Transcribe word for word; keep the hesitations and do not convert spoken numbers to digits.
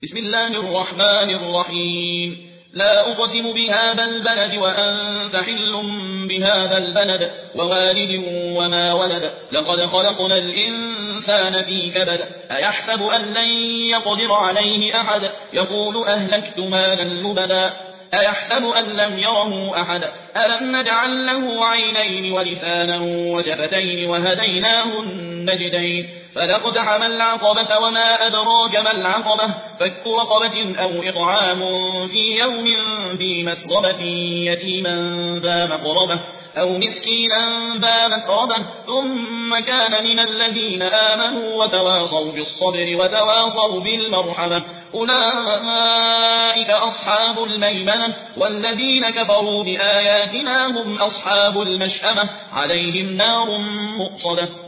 بسم الله الرحمن الرحيم لا أقسم بهذا البلد وأنت حل بهذا البلد ووالد وما ولد لقد خلقنا الإنسان في كبد أيحسب أن لن يقدر عليه أحد يقول أهلكت مالا لبدا أيحسب أن لم يره أحد ألم نجعل له عينين ولسانا وشفتين وهديناه النجدين فلاقتحم العقبة وما أدراك ما العقبة فك رقبة أو إطعام في يوم ذي مسغبة يتيما ذا مقربة أو مسكينا ذا متربة ثم كان من الذين آمنوا وتواصوا بالصبر وتواصوا بالمرحمة أولئك أصحاب الميمنة والذين كفروا بآياتنا هم أصحاب المشأمة عليهم نار مؤصدة